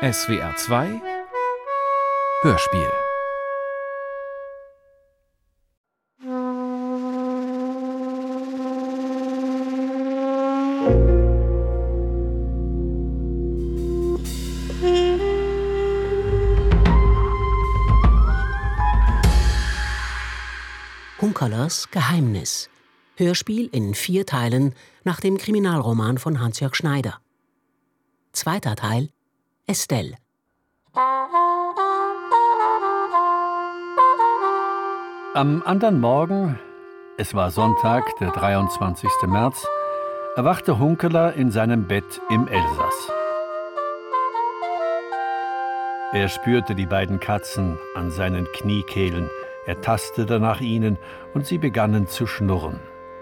SWR 2 Hörspiel. Hunkerlers Geheimnis. Hörspiel in 4 Teilen nach dem Kriminalroman von Hans-Jörg Schneider. 2. Teil: Estelle. Am anderen Morgen, es war Sonntag, der 23. März, erwachte Hunkeler in seinem Bett im Elsass. Er spürte die beiden Katzen an seinen Kniekehlen, er tastete nach ihnen und sie begannen zu schnurren.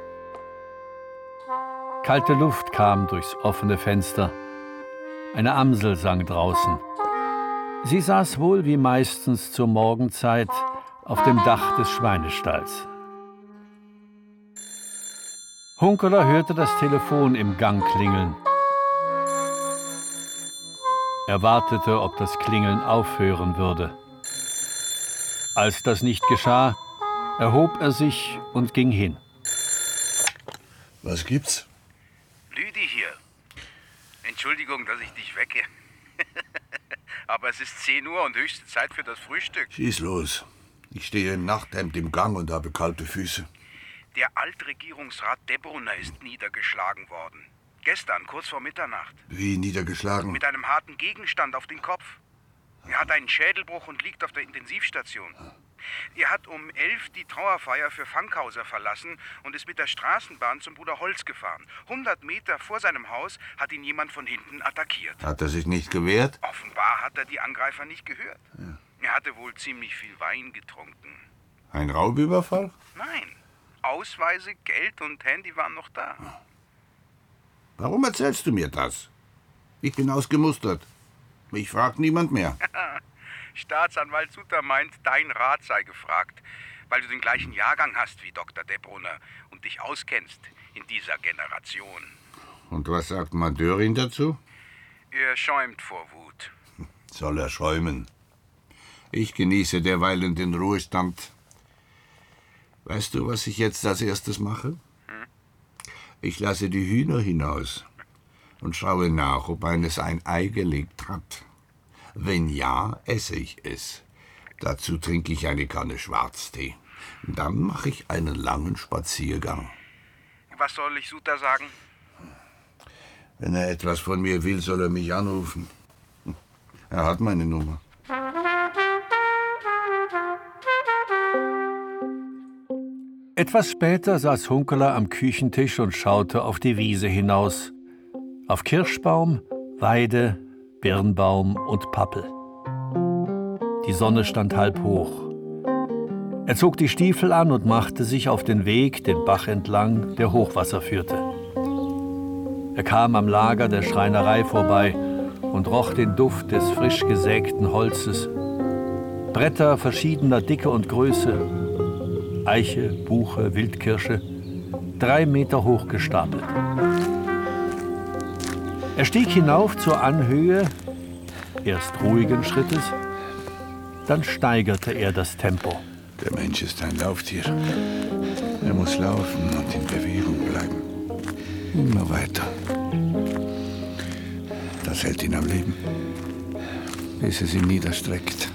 Kalte Luft kam durchs offene Fenster. Eine Amsel sang draußen. Sie saß wohl wie meistens zur Morgenzeit auf dem Dach des Schweinestalls. Hunkeler hörte das Telefon im Gang klingeln. Er wartete, ob das Klingeln aufhören würde. Als das nicht geschah, erhob er sich und ging hin. Was gibt's? Lüdi hier. Entschuldigung, dass ich dich wecke. Aber es ist 10 Uhr und höchste Zeit für das Frühstück. Schieß los. Ich stehe im Nachthemd im Gang und habe kalte Füße. Der Altregierungsrat Debrunner ist niedergeschlagen worden. Gestern, kurz vor Mitternacht. Wie niedergeschlagen? Mit einem harten Gegenstand auf den Kopf. Er hat einen Schädelbruch und liegt auf der Intensivstation. Er hat um 11 die Trauerfeier für Fankhauser verlassen und ist mit der Straßenbahn zum Bruder Holz gefahren. 100 Meter vor seinem Haus hat ihn jemand von hinten attackiert. Hat er sich nicht gewehrt? Offenbar hat er die Angreifer nicht gehört. Ja. Er hatte wohl ziemlich viel Wein getrunken. Ein Raubüberfall? Nein. Ausweise, Geld und Handy waren noch da. Warum erzählst du mir das? Ich bin ausgemustert. Mich fragt niemand mehr. Staatsanwalt Sutter meint, dein Rat sei gefragt, weil du den gleichen Jahrgang hast wie Dr. Debrunner und dich auskennst in dieser Generation. Und was sagt Madörin dazu? Er schäumt vor Wut. Soll er schäumen. Ich genieße derweilen den Ruhestand. Weißt du, was ich jetzt als erstes mache? Ich lasse die Hühner hinaus und schaue nach, ob eines ein Ei gelegt hat. Wenn ja, esse ich es. Dazu trinke ich eine Kanne Schwarztee. Dann mache ich einen langen Spaziergang. Was soll ich Sutter sagen? Wenn er etwas von mir will, soll er mich anrufen. Er hat meine Nummer. Etwas später saß Hunkeler am Küchentisch und schaute auf die Wiese hinaus. Auf Kirschbaum, Weide, Birnbaum und Pappel. Die Sonne stand halb hoch. Er zog die Stiefel an und machte sich auf den Weg den Bach entlang, der Hochwasser führte. Er kam am Lager der Schreinerei vorbei und roch den Duft des frisch gesägten Holzes. Bretter verschiedener Dicke und Größe, Eiche, Buche, Wildkirsche, 3 Meter hoch gestapelt. Er stieg hinauf zur Anhöhe, erst ruhigen Schrittes, dann steigerte er das Tempo. Der Mensch ist ein Lauftier. Er muss laufen und in Bewegung bleiben. Immer weiter. Das hält ihn am Leben, bis es ihn niederstreckt.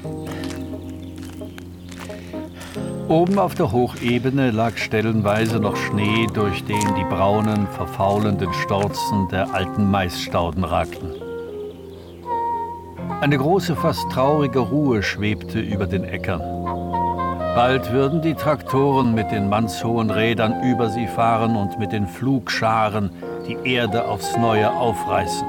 Oben auf der Hochebene lag stellenweise noch Schnee, durch den die braunen, verfaulenden Storzen der alten Maisstauden ragten. Eine große, fast traurige Ruhe schwebte über den Äckern. Bald würden die Traktoren mit den mannshohen Rädern über sie fahren und mit den Pflugscharen die Erde aufs Neue aufreißen.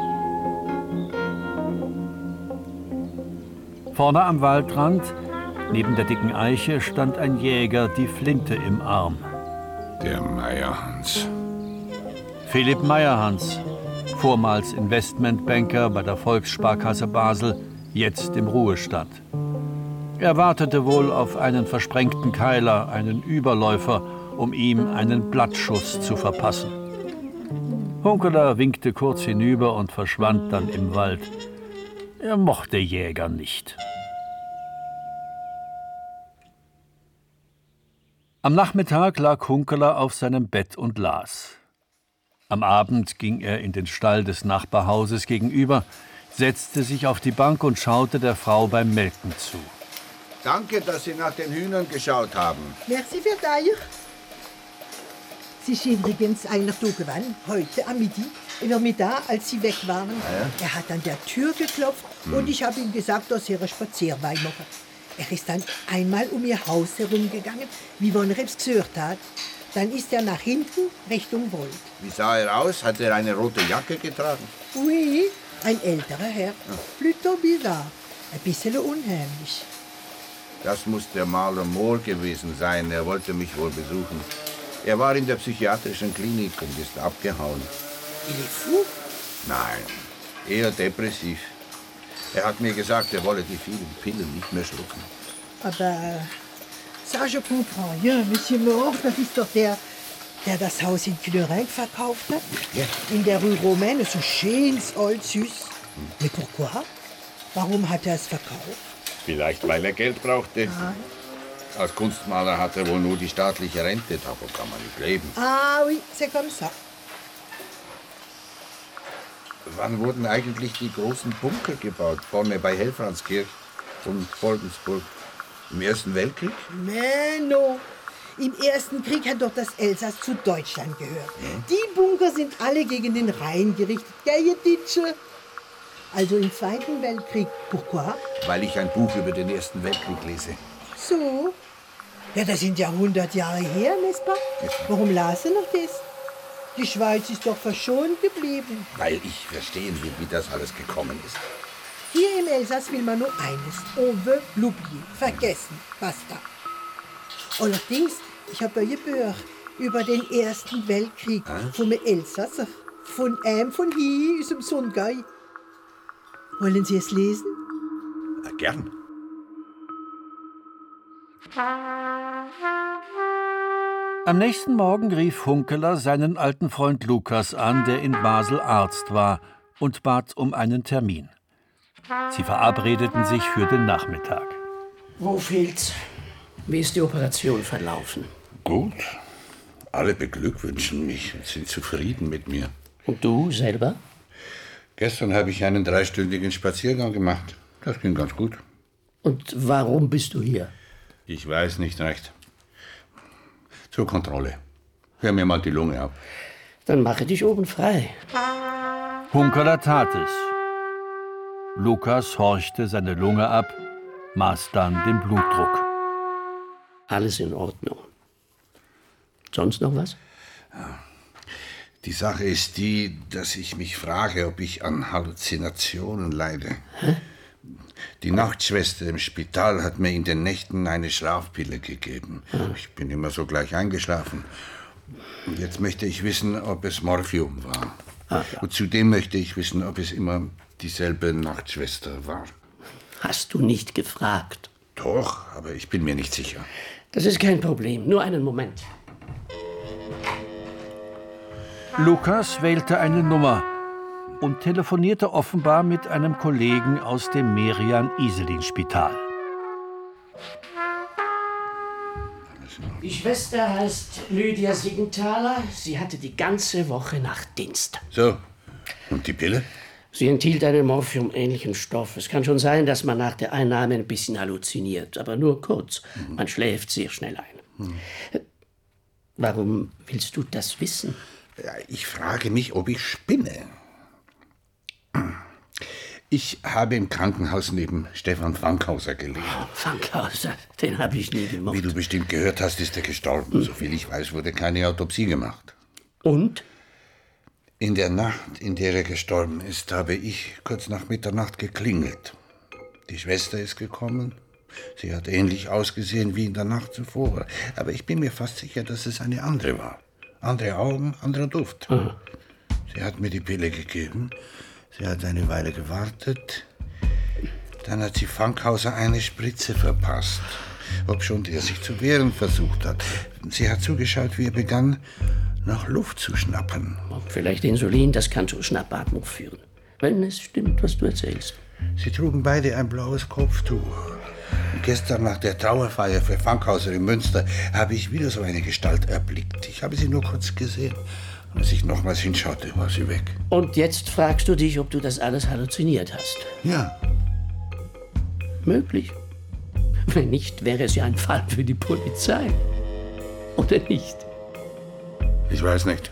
Vorne am Waldrand, neben der dicken Eiche, stand ein Jäger, die Flinte im Arm. Der Meierhans. Philipp Meierhans, vormals Investmentbanker bei der Volkssparkasse Basel, jetzt im Ruhestand. Er wartete wohl auf einen versprengten Keiler, einen Überläufer, um ihm einen Blattschuss zu verpassen. Hunkeler winkte kurz hinüber und verschwand dann im Wald. Er mochte Jäger nicht. Am Nachmittag lag Hunkeler auf seinem Bett und las. Am Abend ging er in den Stall des Nachbarhauses gegenüber, setzte sich auf die Bank und schaute der Frau beim Melken zu. Danke, dass Sie nach den Hühnern geschaut haben. Merci für dich. Sie ist übrigens einer da gewesen, heute am Midi, über Mittag, als Sie weg waren. Ja. Er hat an der Tür geklopft und ich habe ihm gesagt, dass er einen Spazierwein mache. Er ist dann einmal um ihr Haus herumgegangen, wie wenn er es gehört hat. Dann ist er nach hinten Richtung Wald. Wie sah er aus? Hat er eine rote Jacke getragen? Oui, ein älterer Herr. Plutôt bizarre. Ein bisschen unheimlich. Das muss der Maler Mohr gewesen sein. Er wollte mich wohl besuchen. Er war in der psychiatrischen Klinik und ist abgehauen. Il est fou? Nein, eher depressiv. Er hat mir gesagt, er wolle die vielen Pillen nicht mehr schlucken. Aber ça, je comprends rien. Monsieur Mohr, das ist doch der das Haus in Culerenc verkauft hat. Ja. In der Rue Romaine, so schönes, alt, süß. Mais pourquoi? Warum hat er es verkauft? Vielleicht, weil er Geld brauchte. Als Kunstmaler hat er wohl nur die staatliche Rente. Davon kann man nicht leben. Ah oui, c'est comme ça. Wann wurden eigentlich die großen Bunker gebaut? Vorne bei Helfranskirch und Volgensburg. Im Ersten Weltkrieg? Mais non. Im Ersten Krieg hat doch das Elsass zu Deutschland gehört. Die Bunker sind alle gegen den Rhein gerichtet. Gell, ihr Ditsche? Also im Zweiten Weltkrieg. Pourquoi? Weil ich ein Buch über den Ersten Weltkrieg lese. So. Ja, das sind ja 100 Jahre her, n'est-ce pas? Warum las du noch das? Die Schweiz ist doch verschont geblieben. Weil ich verstehen will, wie das alles gekommen ist. Hier im Elsass will man nur eines. On veut l'oublier. Vergessen. Basta. Allerdings, ich habe ein Buch über den Ersten Weltkrieg vom Elsasser. Von einem von hier aus dem Sundgau. Wollen Sie es lesen? Na, gern. Am nächsten Morgen rief Hunkeler seinen alten Freund Lukas an, der in Basel Arzt war, und bat um einen Termin. Sie verabredeten sich für den Nachmittag. Wo fehlt's? Wie ist die Operation verlaufen? Gut. Alle beglückwünschen mich und sind zufrieden mit mir. Und du selber? Gestern habe ich einen 3-stündigen Spaziergang gemacht. Das ging ganz gut. Und warum bist du hier? Ich weiß nicht recht. Zur Kontrolle. Hör mir mal die Lunge ab. Dann mache dich oben frei. Hunkeler tat es. Lukas horchte seine Lunge ab, maß dann den Blutdruck. Alles in Ordnung. Sonst noch was? Die Sache ist die, dass ich mich frage, ob ich an Halluzinationen leide. Hä? Die Nachtschwester im Spital hat mir in den Nächten eine Schlafpille gegeben. Ich bin immer so gleich eingeschlafen. Und jetzt möchte ich wissen, ob es Morphium war. Ja. Und zudem möchte ich wissen, ob es immer dieselbe Nachtschwester war. Hast du nicht gefragt? Doch, aber ich bin mir nicht sicher. Das ist kein Problem. Nur einen Moment. Lukas wählte eine Nummer und telefonierte offenbar mit einem Kollegen aus dem Merian-Iselin-Spital. Die Schwester heißt Lydia Siegenthaler. Sie hatte die ganze Woche Nachtdienst. So, und die Pille? Sie enthielt einen morphiumähnlichen Stoff. Es kann schon sein, dass man nach der Einnahme ein bisschen halluziniert, aber nur kurz. Man schläft sehr schnell ein. Warum willst du das wissen? Ja, ich frage mich, ob ich spinne. Ich habe im Krankenhaus neben Stefan Fankhauser gelegen. Fankhauser, den habe ich nie gemocht. Wie du bestimmt gehört hast, ist er gestorben. Soviel ich weiß, wurde keine Autopsie gemacht. Und? In der Nacht, in der er gestorben ist, habe ich kurz nach Mitternacht geklingelt. Die Schwester ist gekommen. Sie hat ähnlich ausgesehen wie in der Nacht zuvor. Aber ich bin mir fast sicher, dass es eine andere war. Andere Augen, anderer Duft. Sie hat mir die Pille gegeben. Sie hat eine Weile gewartet. Dann hat sie Fankhauser eine Spritze verpasst. Obschon der sich zu wehren versucht hat. Sie hat zugeschaut, wie er begann, nach Luft zu schnappen. Vielleicht Insulin, das kann zu Schnappatmung führen. Wenn es stimmt, was du erzählst. Sie trugen beide ein blaues Kopftuch. Und gestern nach der Trauerfeier für Fankhauser in Münster habe ich wieder so eine Gestalt erblickt. Ich habe sie nur kurz gesehen. Und als ich nochmals hinschaute, war sie weg. Und jetzt fragst du dich, ob du das alles halluziniert hast. Ja. Möglich. Wenn nicht, wäre es ja ein Fall für die Polizei. Oder nicht? Ich weiß nicht.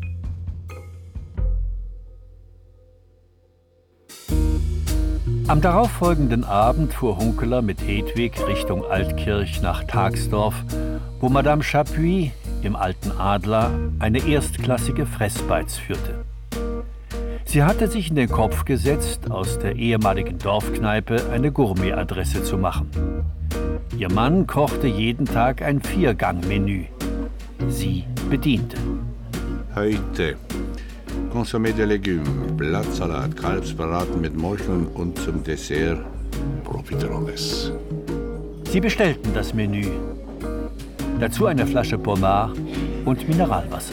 Am darauffolgenden Abend fuhr Hunkeler mit Hedwig Richtung Altkirch nach Tagsdorf, wo Madame Chapuis im Alten Adler eine erstklassige Fressbeiz führte. Sie hatte sich in den Kopf gesetzt, aus der ehemaligen Dorfkneipe eine Gourmet-Adresse zu machen. Ihr Mann kochte jeden Tag ein 4-Gang-Menü. Sie bediente. Heute Consommé de Légumes, Blattsalat, Kalbsbraten mit Mocheln und zum Dessert Profiteroles. Sie bestellten das Menü. Dazu eine Flasche Pommard und Mineralwasser.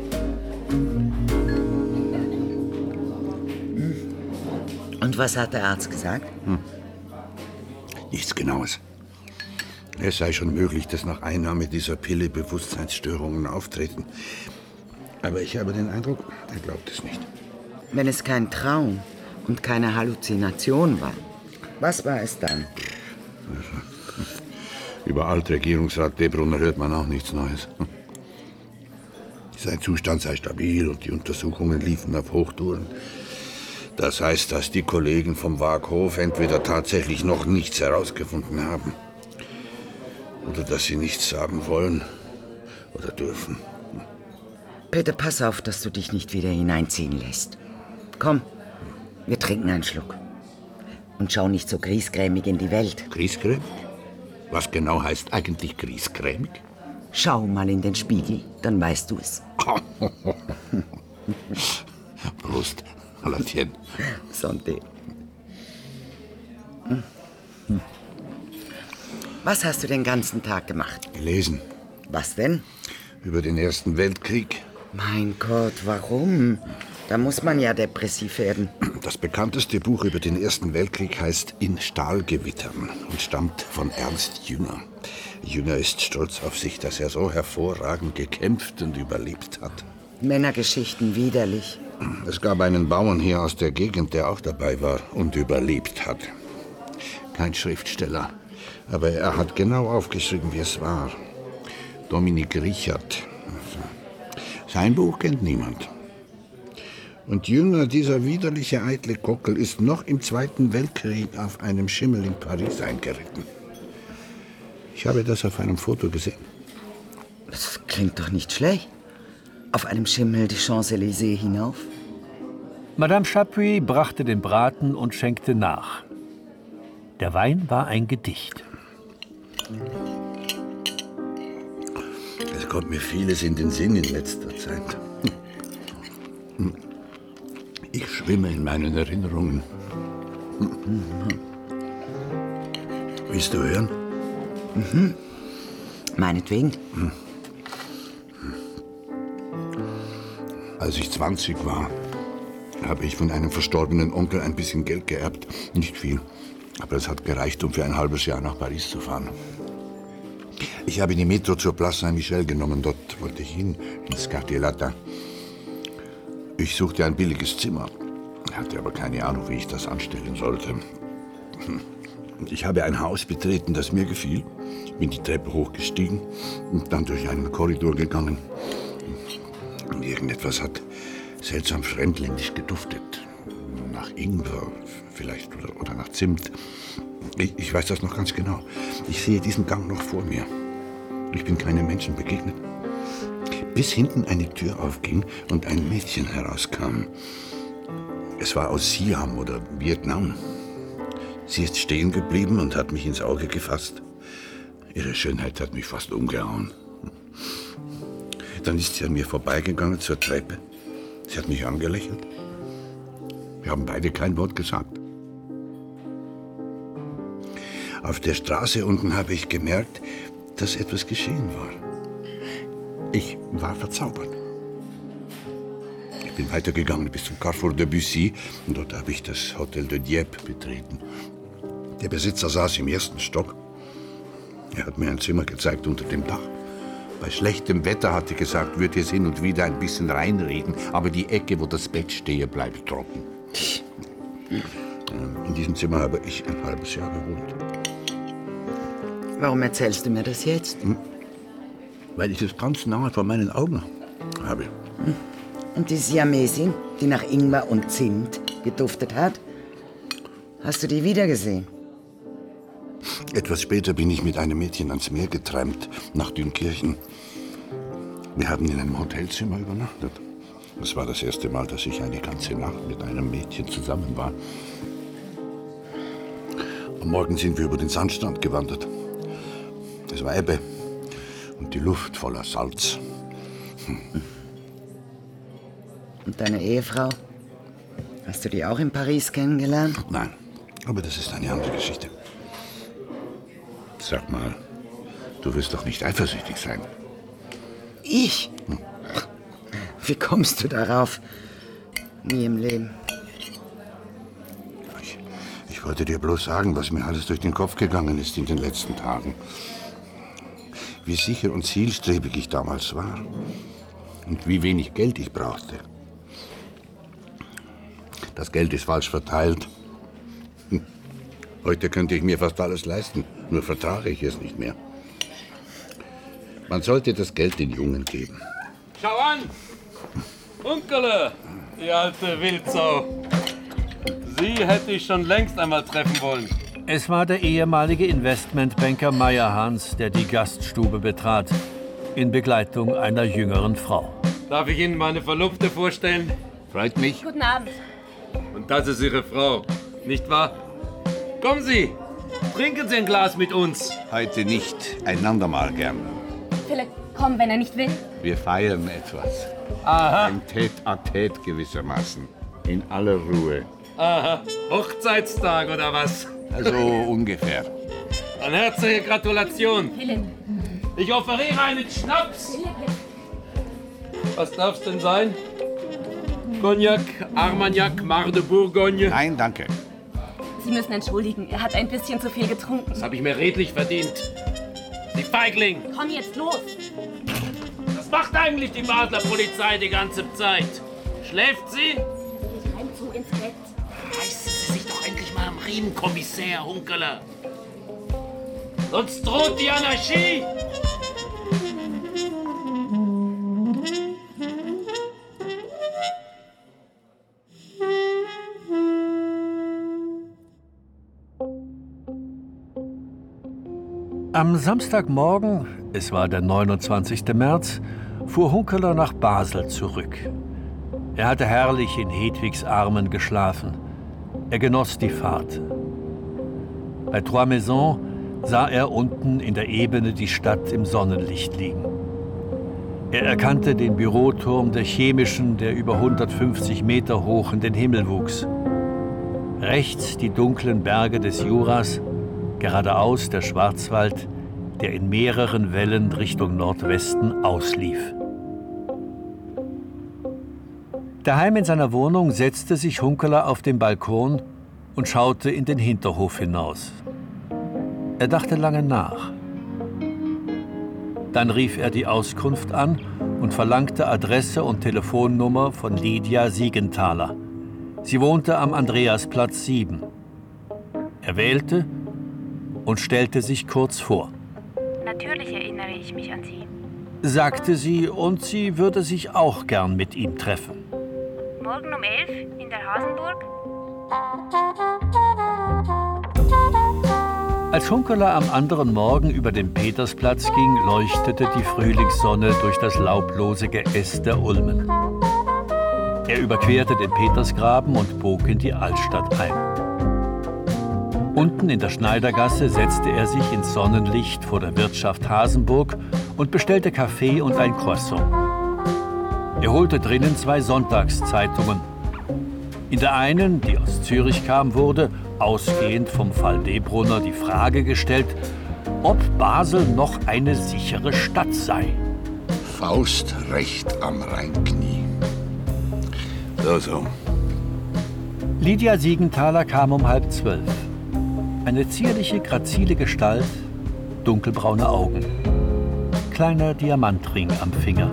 Und was hat der Arzt gesagt? Nichts Genaues. Es sei schon möglich, dass nach Einnahme dieser Pille Bewusstseinsstörungen auftreten. Aber ich habe den Eindruck, er glaubt es nicht. Wenn es kein Traum und keine Halluzination war, was war es dann? Über Altregierungsrat Debrunner hört man auch nichts Neues. Sein Zustand sei stabil und die Untersuchungen liefen auf Hochtouren. Das heißt, dass die Kollegen vom Waaghof entweder tatsächlich noch nichts herausgefunden haben oder dass sie nichts sagen wollen oder dürfen. Peter, pass auf, dass du dich nicht wieder hineinziehen lässt. Komm, wir trinken einen Schluck. Und schau nicht so griesgrämig in die Welt. Griesgrämig? Was genau heißt eigentlich griesgrämig? Schau mal in den Spiegel, dann weißt du es. Prost, à la tienne. Santé. Was hast du den ganzen Tag gemacht? Gelesen. Was denn? Über den Ersten Weltkrieg. Mein Gott, warum? Da muss man ja depressiv werden. Das bekannteste Buch über den Ersten Weltkrieg heißt In Stahlgewittern und stammt von Ernst Jünger. Jünger ist stolz auf sich, dass er so hervorragend gekämpft und überlebt hat. Männergeschichten widerlich. Es gab einen Bauern hier aus der Gegend, der auch dabei war und überlebt hat. Kein Schriftsteller, aber er hat genau aufgeschrieben, wie es war. Dominik Richard. Sein Buch kennt niemand. Und Jünger, dieser widerliche, eitle Gockel, ist noch im Zweiten Weltkrieg auf einem Schimmel in Paris eingeritten. Ich habe das auf einem Foto gesehen. Das klingt doch nicht schlecht. Auf einem Schimmel die Champs-Élysées hinauf? Madame Chapuis brachte den Braten und schenkte nach. Der Wein war ein Gedicht. Es kommt mir vieles in den Sinn in letzter Zeit. Ich schwimme in meinen Erinnerungen. Willst du hören? Meinetwegen. Als ich 20 war, habe ich von einem verstorbenen Onkel ein bisschen Geld geerbt. Nicht viel, aber es hat gereicht, um für ein halbes Jahr nach Paris zu fahren. Ich habe die Metro zur Place Saint-Michel genommen. Dort wollte ich hin, ins Quartier Latin. Ich suchte ein billiges Zimmer, hatte aber keine Ahnung, wie ich das anstellen sollte. Ich habe ein Haus betreten, das mir gefiel, bin die Treppe hochgestiegen und dann durch einen Korridor gegangen. Und irgendetwas hat seltsam fremdländisch geduftet. Nach Ingwer vielleicht oder nach Zimt. Ich weiß das noch ganz genau. Ich sehe diesen Gang noch vor mir. Ich bin keinem Menschen begegnet. Bis hinten eine Tür aufging und ein Mädchen herauskam. Es war aus Siam oder Vietnam. Sie ist stehen geblieben und hat mich ins Auge gefasst. Ihre Schönheit hat mich fast umgehauen. Dann ist sie an mir vorbeigegangen zur Treppe. Sie hat mich angelächelt. Wir haben beide kein Wort gesagt. Auf der Straße unten habe ich gemerkt, dass etwas geschehen war. Ich war verzaubert. Bin weitergegangen bis zum Carrefour de Bussy und dort habe ich das Hotel de Dieppe betreten. Der Besitzer saß im ersten Stock. Er hat mir ein Zimmer gezeigt unter dem Dach. Bei schlechtem Wetter hat er gesagt, würde es hin und wieder ein bisschen reinregen, aber die Ecke, wo das Bett stehe, bleibt trocken. In diesem Zimmer habe ich ein halbes Jahr gewohnt. Warum erzählst du mir das jetzt? Weil ich es ganz nahe vor meinen Augen habe. Und die Siamesin, die nach Ingwer und Zimt geduftet hat, hast du die wiedergesehen? Etwas später bin ich mit einem Mädchen ans Meer getrampt, nach Dünkirchen. Wir haben in einem Hotelzimmer übernachtet. Das war das erste Mal, dass ich eine ganze Nacht mit einem Mädchen zusammen war. Am Morgen sind wir über den Sandstrand gewandert. Es war Ebbe und die Luft voller Salz. Und deine Ehefrau? Hast du die auch in Paris kennengelernt? Nein, aber das ist eine andere Geschichte. Sag mal, du wirst doch nicht eifersüchtig sein. Ich? Wie kommst du darauf? Nie im Leben. Ich wollte dir bloß sagen, was mir alles durch den Kopf gegangen ist in den letzten Tagen. Wie sicher und zielstrebig ich damals war. Und wie wenig Geld ich brauchte. Das Geld ist falsch verteilt. Heute könnte ich mir fast alles leisten, nur vertrage ich es nicht mehr. Man sollte das Geld den Jungen geben. Schau an! Unkele, die alte Wildsau. Sie hätte ich schon längst einmal treffen wollen. Es war der ehemalige Investmentbanker Meyerhans, der die Gaststube betrat, in Begleitung einer jüngeren Frau. Darf ich Ihnen meine Verlobte vorstellen? Freut mich. Guten Abend. Und das ist Ihre Frau, nicht wahr? Kommen Sie, trinken Sie ein Glas mit uns. Heute nicht, einander mal gern. Philipp, komm, wenn er nicht will. Wir feiern etwas. Aha. Ein Tête-à-Tête gewissermaßen. In aller Ruhe. Aha, Hochzeitstag oder was? Also ungefähr. Eine herzliche Gratulation. Philipp. Ich offeriere einen Schnaps. Was darf's denn sein? Cognac, Armagnac, Mar de Bourgogne? Nein, danke. Sie müssen entschuldigen, er hat ein bisschen zu viel getrunken. Das habe ich mir redlich verdient. Sie Feigling! Komm jetzt los! Was macht eigentlich die Basler Polizei die ganze Zeit? Schläft sie? Ich heim zu ins Bett. Reißen Sie sich doch endlich mal am Riemen, Kommissär Hunkeler. Sonst droht die Anarchie! Am Samstagmorgen, es war der 29. März, fuhr Hunkeler nach Basel zurück. Er hatte herrlich in Hedwigs Armen geschlafen. Er genoss die Fahrt. Bei Trois Maisons sah er unten in der Ebene die Stadt im Sonnenlicht liegen. Er erkannte den Büroturm der Chemischen, der über 150 Meter hoch in den Himmel wuchs. Rechts die dunklen Berge des Juras, geradeaus der Schwarzwald, der in mehreren Wellen Richtung Nordwesten auslief. Daheim in seiner Wohnung setzte sich Hunkeler auf den Balkon und schaute in den Hinterhof hinaus. Er dachte lange nach. Dann rief er die Auskunft an und verlangte Adresse und Telefonnummer von Lydia Siegenthaler. Sie wohnte am Andreasplatz 7. Er wählte und stellte sich kurz vor. Natürlich erinnere ich mich an Sie. Sagte sie, und sie würde sich auch gern mit ihm treffen. Morgen um 11 in der Hasenburg? Als Hunkeler am anderen Morgen über den Petersplatz ging, leuchtete die Frühlingssonne durch das laublose Geäst der Ulmen. Er überquerte den Petersgraben und bog in die Altstadt ein. Unten in der Schneidergasse setzte er sich ins Sonnenlicht vor der Wirtschaft Hasenburg und bestellte Kaffee und ein Croissant. Er holte drinnen 2 Sonntagszeitungen. In der einen, die aus Zürich kam, wurde, ausgehend vom Fall Debrunner, die Frage gestellt, ob Basel noch eine sichere Stadt sei. Faust recht am Rheinknie. So. Lydia Siegenthaler kam um 11:30. Eine zierliche, grazile Gestalt, dunkelbraune Augen. Kleiner Diamantring am Finger.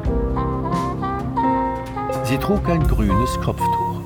Sie trug ein grünes Kopftuch.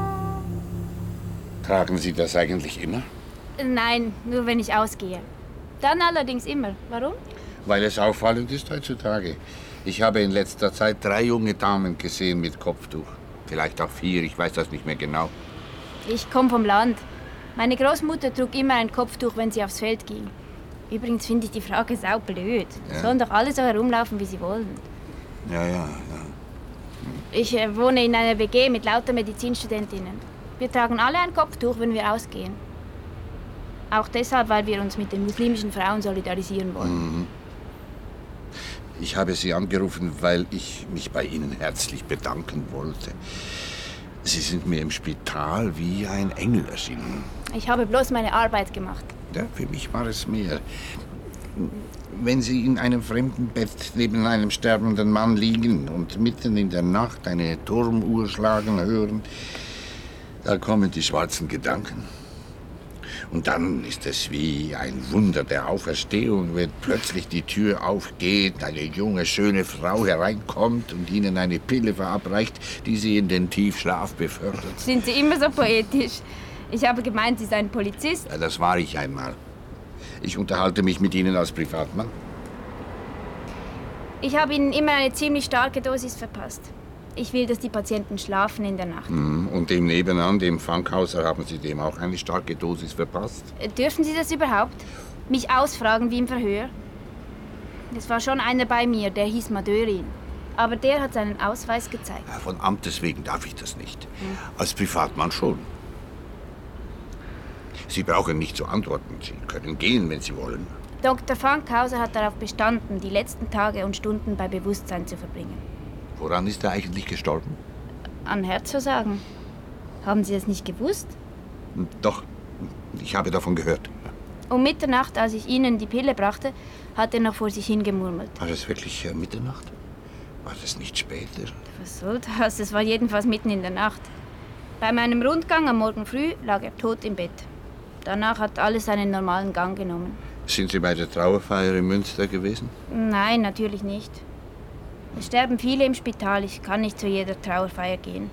Tragen Sie das eigentlich immer? Nein, nur wenn ich ausgehe. Dann allerdings immer. Warum? Weil es auffallend ist heutzutage. Ich habe in letzter Zeit 3 junge Damen gesehen mit Kopftuch. Vielleicht auch 4, ich weiß das nicht mehr genau. Ich komme vom Land. Meine Großmutter trug immer ein Kopftuch, wenn sie aufs Feld ging. Übrigens finde ich die Frage saublöd. Ja. Sollen doch alle so herumlaufen, wie sie wollen. Ja. Ich wohne in einer WG mit lauter Medizinstudentinnen. Wir tragen alle ein Kopftuch, wenn wir ausgehen. Auch deshalb, weil wir uns mit den muslimischen Frauen solidarisieren wollen. Mhm. Ich habe Sie angerufen, weil ich mich bei Ihnen herzlich bedanken wollte. Sie sind mir im Spital wie ein Engel erschienen. Ich habe bloß meine Arbeit gemacht. Ja, für mich war es mehr. Wenn Sie in einem fremden Bett neben einem sterbenden Mann liegen und mitten in der Nacht eine Turmuhr schlagen hören, da kommen die schwarzen Gedanken. Und dann ist es wie ein Wunder der Auferstehung, wenn plötzlich die Tür aufgeht, eine junge, schöne Frau hereinkommt und Ihnen eine Pille verabreicht, die Sie in den Tiefschlaf befördert. Sind Sie immer so poetisch? Ich habe gemeint, Sie seien Polizist. Ja, das war ich einmal. Ich unterhalte mich mit Ihnen als Privatmann. Ich habe Ihnen immer eine ziemlich starke Dosis verpasst. Ich will, dass die Patienten schlafen in der Nacht. Und dem nebenan, dem Fankhauser, haben Sie dem auch eine starke Dosis verpasst? Dürfen Sie das überhaupt? Mich ausfragen wie im Verhör? Es war schon einer bei mir, der hieß Madörin. Aber der hat seinen Ausweis gezeigt. Ja, von Amtes wegen darf ich das nicht. Als Privatmann schon. Sie brauchen nicht zu antworten. Sie können gehen, wenn Sie wollen. Dr. Fankhauser hat darauf bestanden, die letzten Tage und Stunden bei Bewusstsein zu verbringen. Woran ist er eigentlich gestorben? An Herzversagen. Haben Sie das nicht gewusst? Doch, ich habe davon gehört. Um Mitternacht, als ich Ihnen die Pille brachte, hat er noch vor sich hingemurmelt. War das wirklich Mitternacht? War das nicht später? Was soll das? Es war jedenfalls mitten in der Nacht. Bei meinem Rundgang am Morgen früh lag er tot im Bett. Danach hat alles seinen normalen Gang genommen. Sind Sie bei der Trauerfeier in Münster gewesen? Nein, natürlich nicht. Es sterben viele im Spital. Ich kann nicht zu jeder Trauerfeier gehen.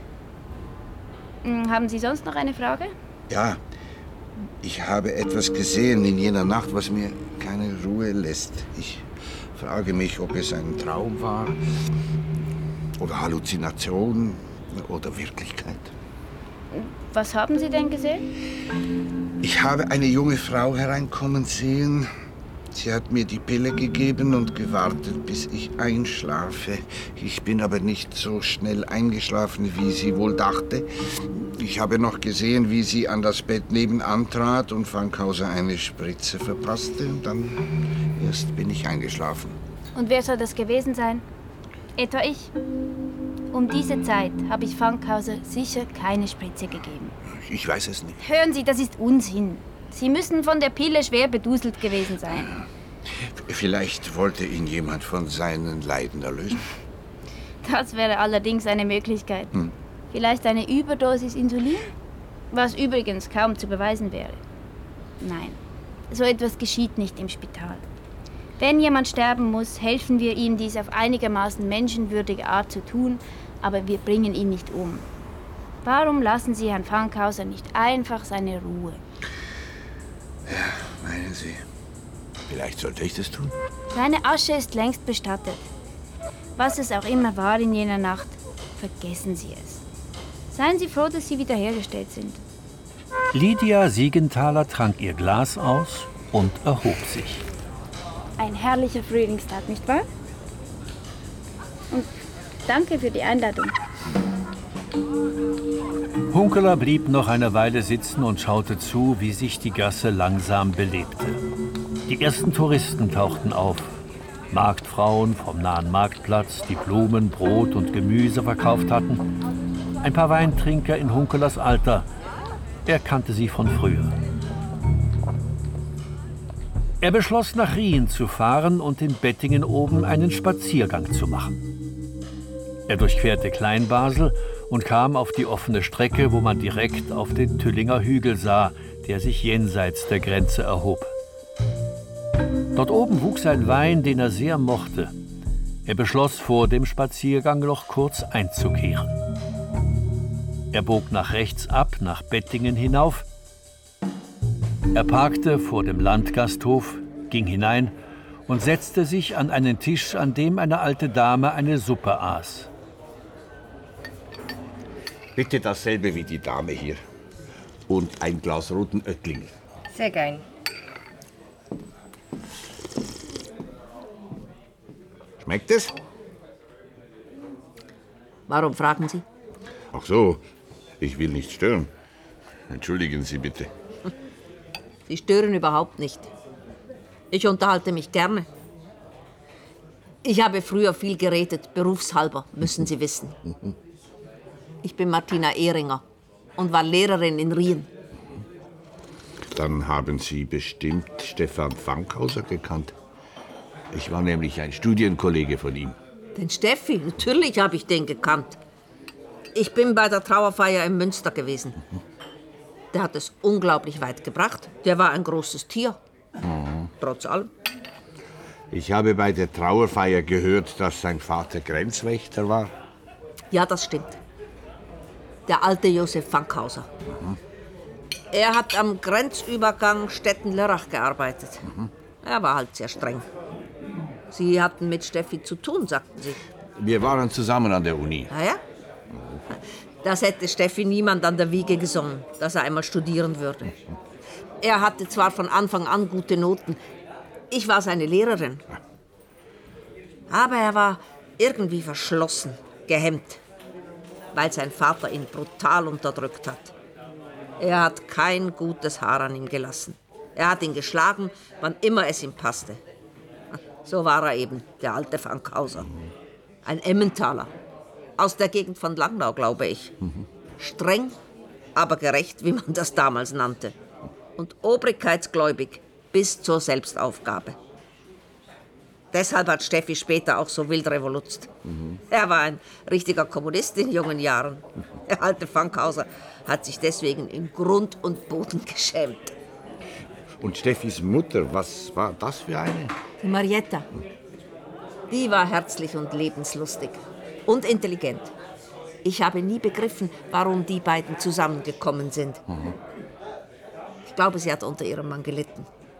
Ja. Haben Sie sonst noch eine Frage? Ja. Ich habe etwas gesehen in jener Nacht, was mir keine Ruhe lässt. Ich frage mich, ob es ein Traum war oder Halluzination oder Wirklichkeit. Was haben Sie denn gesehen? Ich habe eine junge Frau hereinkommen sehen. Sie hat mir die Pille gegeben und gewartet, bis ich einschlafe. Ich bin aber nicht so schnell eingeschlafen, wie sie wohl dachte. Ich habe noch gesehen, wie sie an das Bett nebenan trat und Fankhauser eine Spritze verpasste. Und dann erst bin ich eingeschlafen. Und wer soll das gewesen sein? Etwa ich? Um diese Zeit habe ich Fankhauser sicher keine Spritze gegeben. Ich weiß es nicht. Hören Sie, das ist Unsinn. Sie müssen von der Pille schwer beduselt gewesen sein. Vielleicht wollte ihn jemand von seinen Leiden erlösen. Das wäre allerdings eine Möglichkeit. Vielleicht eine Überdosis Insulin? Was übrigens kaum zu beweisen wäre. Nein, so etwas geschieht nicht im Spital. Wenn jemand sterben muss, helfen wir ihm, dies auf einigermaßen menschenwürdige Art zu tun, aber wir bringen ihn nicht um. Warum lassen Sie Herrn Fankhauser nicht einfach seine Ruhe? Ja, meinen Sie? Vielleicht sollte ich das tun? Seine Asche ist längst bestattet. Was es auch immer war in jener Nacht, vergessen Sie es. Seien Sie froh, dass Sie wiederhergestellt sind. Lydia Siegenthaler trank ihr Glas aus und erhob sich. Ein herrlicher Frühlingstag, nicht wahr? Und danke für die Einladung. Hunkeler blieb noch eine Weile sitzen und schaute zu, wie sich die Gasse langsam belebte. Die ersten Touristen tauchten auf. Marktfrauen vom nahen Marktplatz, die Blumen, Brot und Gemüse verkauft hatten. Ein paar Weintrinker in Hunkelers Alter. Er kannte sie von früher. Er beschloss, nach Rien zu fahren und in Bettingen oben einen Spaziergang zu machen. Er durchquerte Kleinbasel und kam auf die offene Strecke, wo man direkt auf den Tüllinger Hügel sah, der sich jenseits der Grenze erhob. Dort oben wuchs ein Wein, den er sehr mochte. Er beschloss, vor dem Spaziergang noch kurz einzukehren. Er bog nach rechts ab, nach Bettingen hinauf. Er parkte vor dem Landgasthof, ging hinein und setzte sich an einen Tisch, an dem eine alte Dame eine Suppe aß. Bitte dasselbe wie die Dame hier. Und ein Glas roten Oettling. Sehr gern. Schmeckt es? Warum fragen Sie? Ach so, ich will nicht stören. Entschuldigen Sie bitte. Sie stören überhaupt nicht. Ich unterhalte mich gerne. Ich habe früher viel geredet, berufshalber, müssen Sie wissen. Ich bin Martina Ehringer und war Lehrerin in Rien. Dann haben Sie bestimmt Stefan Fankhauser gekannt. Ich war nämlich ein Studienkollege von ihm. Den Steffi, natürlich habe ich den gekannt. Ich bin bei der Trauerfeier in Münster gewesen. Der hat es unglaublich weit gebracht. Der war ein großes Tier. Trotz allem. Ich habe bei der Trauerfeier gehört, dass sein Vater Grenzwächter war. Ja, das stimmt. Der alte Josef Fankhauser. Er hat am Grenzübergang Stetten-Lörrach gearbeitet. Er war halt sehr streng. Sie hatten mit Steffi zu tun, sagten Sie. Wir waren zusammen an der Uni. Ah ja? Das hätte Steffi niemand an der Wiege gesungen, dass er einmal studieren würde. Er hatte zwar von Anfang an gute Noten. Ich war seine Lehrerin. Aber er war irgendwie verschlossen, gehemmt, weil sein Vater ihn brutal unterdrückt hat. Er hat kein gutes Haar an ihm gelassen. Er hat ihn geschlagen, wann immer es ihm passte. So war er eben, der alte Fankhauser. Ein Emmentaler. Aus der Gegend von Langnau, glaube ich. Streng, aber gerecht, wie man das damals nannte. Und obrigkeitsgläubig bis zur Selbstaufgabe. Deshalb hat Steffi später auch so wild revoluzt. Er war ein richtiger Kommunist in jungen Jahren. Der alte Fankhauser hat sich deswegen in Grund und Boden geschämt. Und Steffis Mutter, was war das für eine? Die Marietta. Die war herzlich und lebenslustig. Und intelligent. Ich habe nie begriffen, warum die beiden zusammengekommen sind. Ich glaube, sie hat unter ihrem Mann gelitten.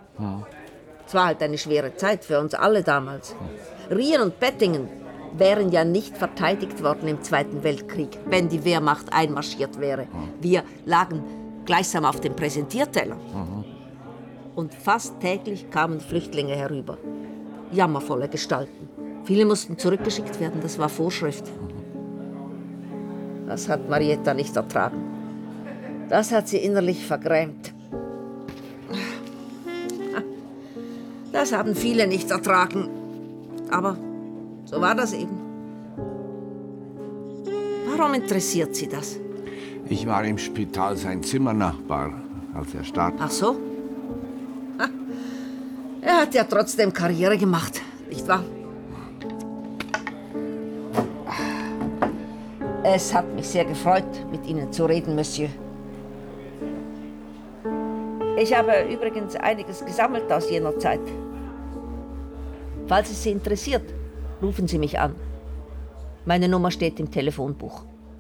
Es war halt eine schwere Zeit für uns alle damals. Rien und Bettingen wären ja nicht verteidigt worden im Zweiten Weltkrieg, wenn die Wehrmacht einmarschiert wäre. Wir lagen gleichsam auf dem Präsentierteller. Und fast täglich kamen Flüchtlinge herüber. Jammervolle Gestalten. Viele mussten zurückgeschickt werden, das war Vorschrift. Das hat Marietta nicht ertragen. Das hat sie innerlich vergrämt. Das haben viele nicht ertragen. Aber so war das eben. Warum interessiert Sie das? Ich war im Spital sein Zimmernachbar, als er starb. Ach so? Er hat ja trotzdem Karriere gemacht, nicht wahr? Es hat mich sehr gefreut, mit Ihnen zu reden, Monsieur. Ich habe übrigens einiges gesammelt aus jener Zeit. Falls es Sie interessiert, rufen Sie mich an. Meine Nummer steht im Telefonbuch.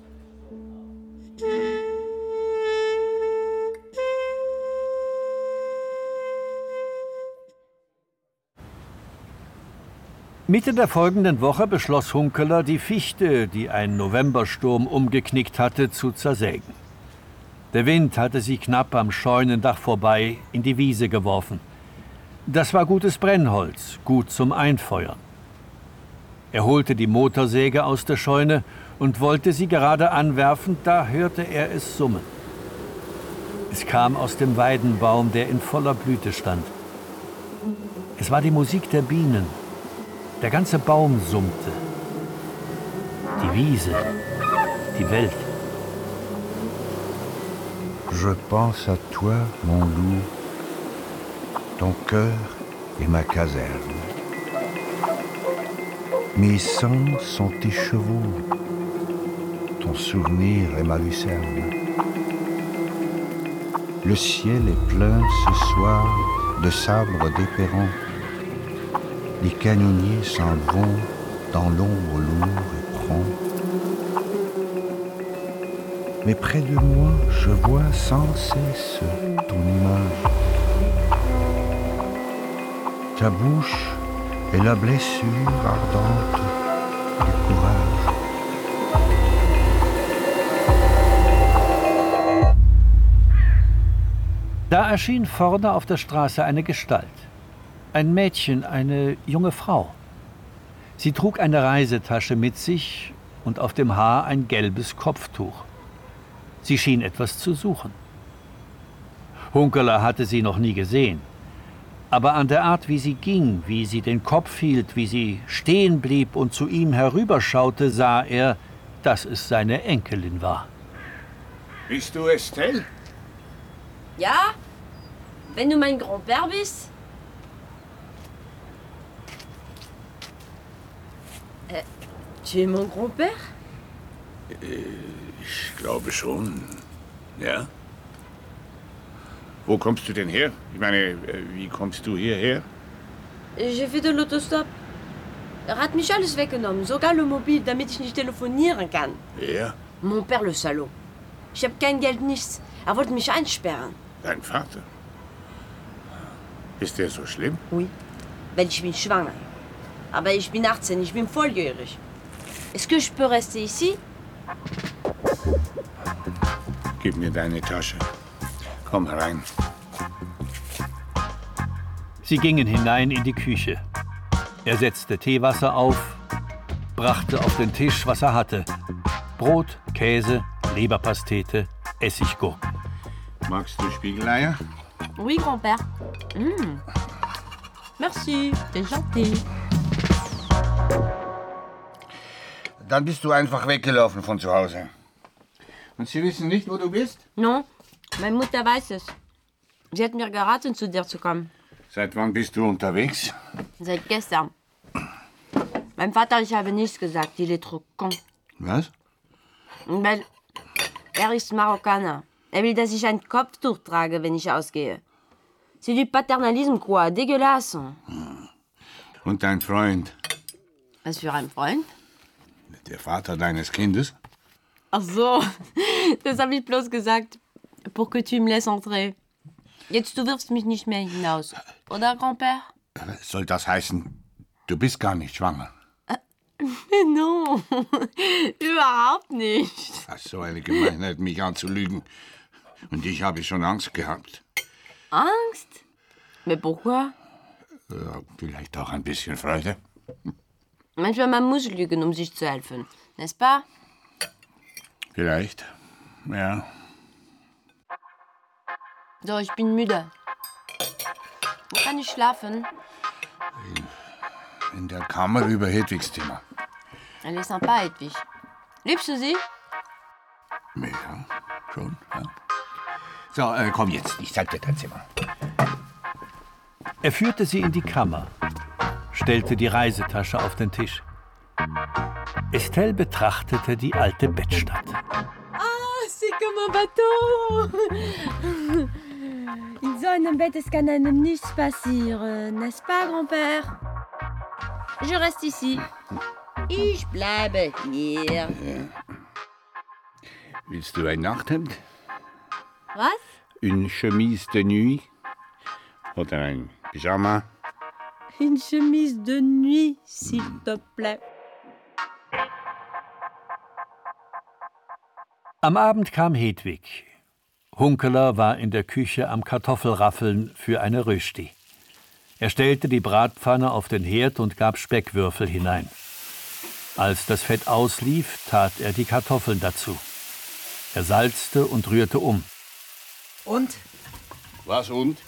Mitte der folgenden Woche beschloss Hunkeler, die Fichte, die ein Novembersturm umgeknickt hatte, zu zersägen. Der Wind hatte sie knapp am Scheunendach vorbei in die Wiese geworfen. Das war gutes Brennholz, gut zum Einfeuern. Er holte die Motorsäge aus der Scheune und wollte sie gerade anwerfen, da hörte er es summen. Es kam aus dem Weidenbaum, der in voller Blüte stand. Es war die Musik der Bienen. Der ganze Baum summte. Die Wiese, die Welt. Je pense à toi, mon loup. Ton cœur est ma caserne. Mes sangs sont tes chevaux. ton souvenir est ma lucerne. Le ciel est plein ce soir de sabres dépérants. Les canonniers s'en vont dans l'ombre lourd et prompt. Mais près de moi, je vois sans cesse ton image. Ta bouche est la blessure ardente du courage. Da erschien vorne auf der Straße eine Gestalt. Ein Mädchen, eine junge Frau. Sie trug eine Reisetasche mit sich und auf dem Haar ein gelbes Kopftuch. Sie schien etwas zu suchen. Hunkeler hatte sie noch nie gesehen. Aber an der Art, wie sie ging, wie sie den Kopf hielt, wie sie stehen blieb und zu ihm herüberschaute, sah er, dass es seine Enkelin war. Bist du Estelle? Ja, wenn du mein Grand-Père bist. Tu es mon Grand-Père? Ich glaube schon. Ja? Wo kommst du denn her? Ich meine, wie kommst du hierher? J'ai fait de l'autostop. Er hat mich alles weggenommen, sogar le Mobil, damit ich nicht telefonieren kann. Wer? Mon Père, le Salaud. Ich habe kein Geld, nichts. Er wollte mich einsperren. Dein Vater? Ist der so schlimm? Oui, weil ich bin schwanger. Aber ich bin 18, ich bin volljährig. Est-ce que je peux rester ici? Gib mir deine Tasche. Komm herein. Sie gingen hinein in die Küche. Er setzte Teewasser auf, brachte auf den Tisch, was er hatte. Brot, Käse, Leberpastete, Essiggurken. Magst du Spiegeleier? Oui, Grand-Père. Merci, t'es gentil. Dann bist du einfach weggelaufen von zu Hause. Und sie wissen nicht, wo du bist? Non, meine Mutter weiß es. Sie hat mir geraten, zu dir zu kommen. Seit wann bist du unterwegs? Seit gestern. Mein Vater, ich habe nichts gesagt, il est trop con. Was? Weil er ist Marokkaner. Er will, dass ich ein Kopftuch trage, wenn ich ausgehe. C'est du paternalisme, quoi. Dégueulasse. Und dein Freund? Was für ein Freund? Der Vater deines Kindes? Ach so, das habe ich bloß gesagt, pour que tu me laisses entrer. Jetzt, du wirfst mich nicht mehr hinaus, oder, Grand-Père? Soll das heißen, du bist gar nicht schwanger? Non, überhaupt nicht. Ach, so eine Gemeinheit, mich anzulügen. Und ich habe schon Angst gehabt. Angst? Mais pourquoi? Ja, vielleicht auch ein bisschen Freude. Manchmal man muss lügen, um sich zu helfen, n'est-ce pas? Vielleicht, ja. So, ich bin müde. Wo kann ich schlafen? In der Kammer über Hedwigs Zimmer. Elle est sympa, Hedwig. Liebst du sie? Ja, schon, ja. So, komm jetzt, ich zeig dir dein Zimmer. Er führte sie in die Kammer, stellte die Reisetasche auf den Tisch. Estelle betrachtete die alte Bettstatt. Ah, c'est comme un bateau. In so einem Bett, es kann einem nichts passieren, n'est-ce pas, Grand-Père? Je reste ici. Ich bleibe hier. Willst du ein Nachthemd? Was? Une chemise de nuit? Oder ein Pyjama? Une chemise de nuit, s'il te plaît. Am Abend kam Hedwig. Hunkeler war in der Küche am Kartoffelraffeln für eine Rösti. Er stellte die Bratpfanne auf den Herd und gab Speckwürfel hinein. Als das Fett auslief, tat er die Kartoffeln dazu. Er salzte und rührte um. Und? Was und?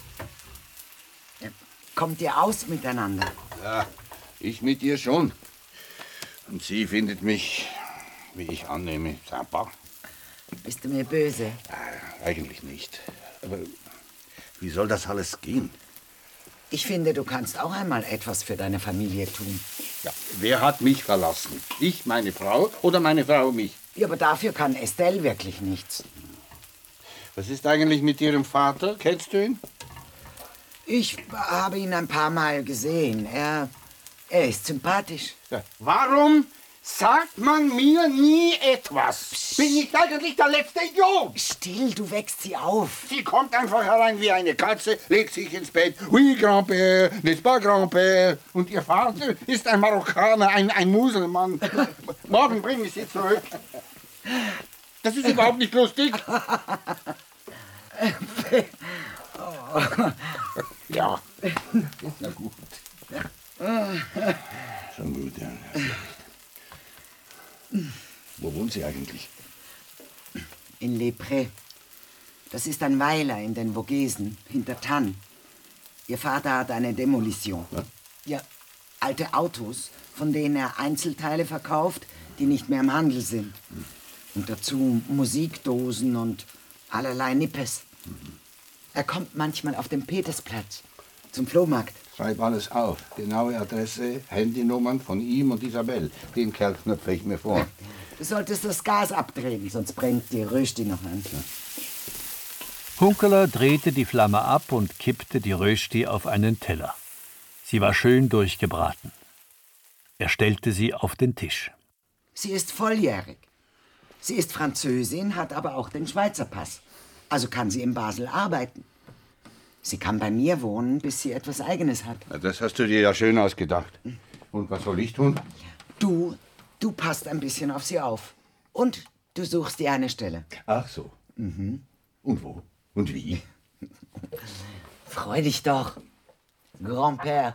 Kommt ihr aus miteinander? Ja, ich mit ihr schon. Und sie findet mich, wie ich annehme, sympa. Bist du mir böse? Eigentlich nicht. Aber wie soll das alles gehen? Ich finde, du kannst auch einmal etwas für deine Familie tun. Ja, wer hat mich verlassen? Ich, meine Frau oder meine Frau mich? Ja, aber dafür kann Estelle wirklich nichts. Was ist eigentlich mit Ihrem Vater? Kennst du ihn? Ich habe ihn ein paar Mal gesehen. Er ist sympathisch. Ja. Warum sagt man mir nie etwas? Bin ich eigentlich der letzte Idiot? Still, du wächst sie auf. Sie kommt einfach herein wie eine Katze, legt sich ins Bett. Oui, Grand-Père, n'est-ce pas, Grand-Père? Und Ihr Vater ist ein Marokkaner, ein Muselmann. Morgen bringe ich Sie zurück. Das ist überhaupt nicht lustig. Ja. Na gut. Schon gut, ja. Wo wohnt sie eigentlich? In Les Prés. Das ist ein Weiler in den Vogesen, hinter Thann. Ihr Vater hat eine Demolition. Was? Ja, alte Autos, von denen er Einzelteile verkauft, die nicht mehr im Handel sind. Und dazu Musikdosen und allerlei Nippes. Er kommt manchmal auf den Petersplatz zum Flohmarkt. Schreib alles auf. Genaue Adresse, Handynummern von ihm und Isabel. Den Kerl knöpfe ich mir vor. Du solltest das Gas abdrehen, sonst brennt die Rösti noch an. Hunkeler drehte die Flamme ab und kippte die Rösti auf einen Teller. Sie war schön durchgebraten. Er stellte sie auf den Tisch. Sie ist volljährig. Sie ist Französin, hat aber auch den Schweizer Pass. Also kann sie in Basel arbeiten. Sie kann bei mir wohnen, bis sie etwas Eigenes hat. Na, das hast du dir ja schön ausgedacht. Und was soll ich tun? Du passt ein bisschen auf sie auf. Und du suchst dir eine Stelle. Ach so. Mhm. Und wo? Und wie? Freu dich doch, Grand-Père.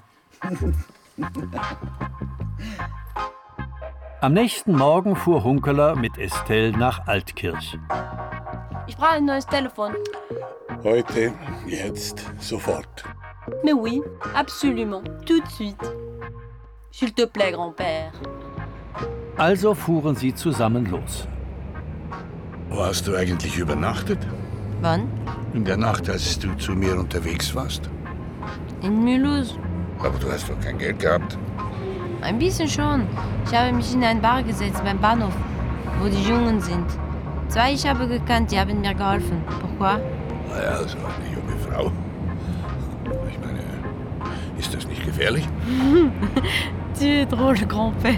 Am nächsten Morgen fuhr Hunkeler mit Estelle nach Altkirch. Ich brauche ein neues Telefon. Heute, jetzt, sofort. Mais oui, absolument, tout de suite. S'il te plaît, Grand-Père. Also fuhren sie zusammen los. Wo hast du eigentlich übernachtet? Wann? In der Nacht, als du zu mir unterwegs warst. In Mulhouse. Aber du hast doch kein Geld gehabt. Ein bisschen schon. Ich habe mich in eine Bar gesetzt beim Bahnhof, wo die Jungen sind. 2 ich habe gekannt, die haben mir geholfen. Pourquoi? Naja, so eine junge Frau. Ich meine, ist das nicht gefährlich? Tu es drôle, Grand-Père.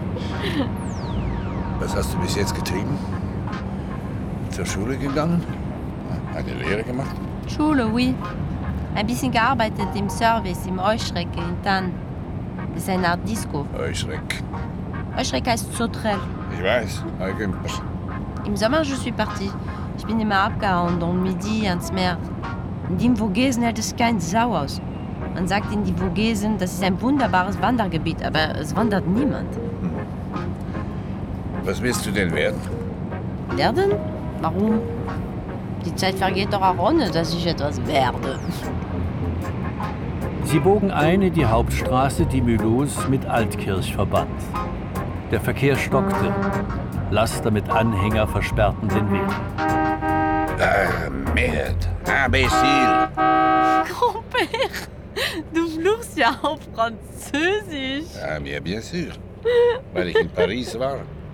Was hast du bis jetzt getrieben? Zur Schule gegangen? Eine Lehre gemacht? Schule, oui. Ein bisschen gearbeitet im Service, im Heuschrecke in Thann. Das ist eine Art Disco. Heuschreck. Heuschreck heißt Sauterelle. Ich weiß, Heugümper. Im Sommer je suis partie. Ich bin immer abgehauen, dans le Midi, ans Meer. In den Vogesen hält es kein Sau aus. Man sagt in die Vogesen, das ist ein wunderbares Wandergebiet, aber es wandert niemand. Was willst du denn werden? Werden? Warum? Die Zeit vergeht doch auch ohne, dass ich etwas werde. Sie bogen ein in die Hauptstraße, die Mulhouse mit Altkirch verband. Der Verkehr stockte. Laster mit Anhänger versperrten den Weg. Merde. Imbécile. Grand-Père, du fluchst ja auf Französisch. Ah, bien sûr. Weil ich in Paris war.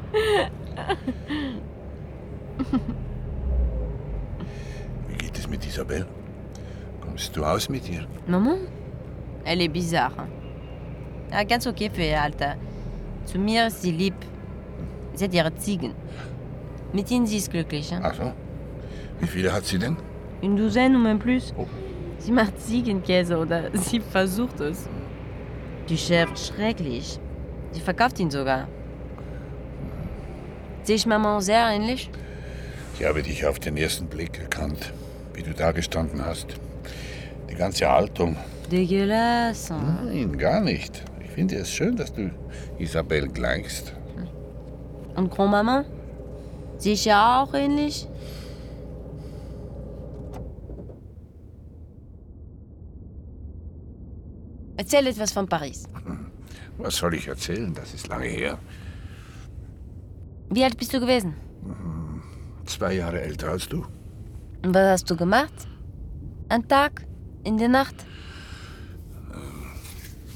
Wie geht es mit Isabel? Kommst du aus mit ihr? Maman? Elle est bizarre. Ja, ganz okay für ihr Alter. Zu mir ist sie lieb. Sie hat ihre Ziegen. Mit ihnen sie ist glücklich. Ach so. Wie viele hat sie denn? Une douzaine ou même plus. Oh. Sie macht Ziegenkäse oder sie versucht es. Die Chef schrecklich. Sie verkauft ihn sogar. Sehe ich Maman sehr ähnlich? Ich habe dich auf den ersten Blick erkannt, wie du da gestanden hast. Die ganze Haltung. Dégueulasse. Nein, gar nicht. Ich finde es schön, dass du Isabel gleichst. Und Grand-Maman? Sehe ich ja auch ähnlich? Erzähl etwas von Paris. Was soll ich erzählen? Das ist lange her. Wie alt bist du gewesen? 2 Jahre älter als du. Und was hast du gemacht? Ein Tag? In der Nacht?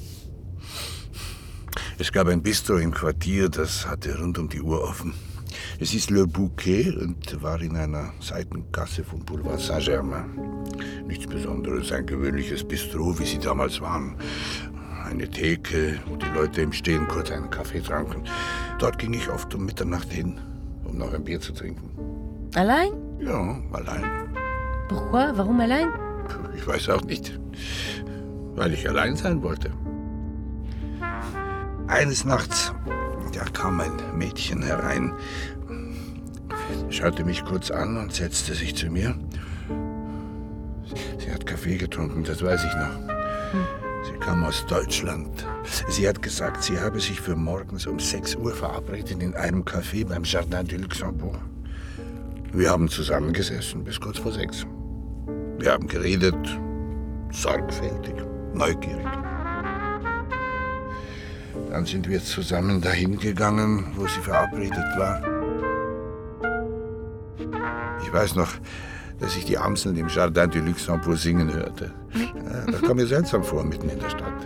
Es gab ein Bistro im Quartier, das hatte rund um die Uhr offen. Es ist Le Bouquet und war in einer Seitengasse vom Boulevard Saint-Germain. Nichts Besonderes, ein gewöhnliches Bistro, wie sie damals waren. Eine Theke, wo die Leute im Stehen kurz einen Kaffee tranken. Dort ging ich oft um Mitternacht hin, um noch ein Bier zu trinken. Allein? Ja, allein. Pourquoi? Warum allein? Ich weiß auch nicht. Weil ich allein sein wollte. Eines Nachts, da kam ein Mädchen herein, schaute mich kurz an und setzte sich zu mir. Sie hat Kaffee getrunken, das weiß ich noch. Sie kam aus Deutschland. Sie hat gesagt, sie habe sich für morgens um 6 Uhr verabredet in einem Café beim Jardin du Luxembourg. Wir haben zusammengesessen bis kurz vor 6. Wir haben geredet, sorgfältig, neugierig. Dann sind wir zusammen dahin gegangen, wo sie verabredet war. Ich weiß noch, dass ich die Amseln im Jardin du Luxembourg singen hörte. Das kam mir seltsam vor, mitten in der Stadt.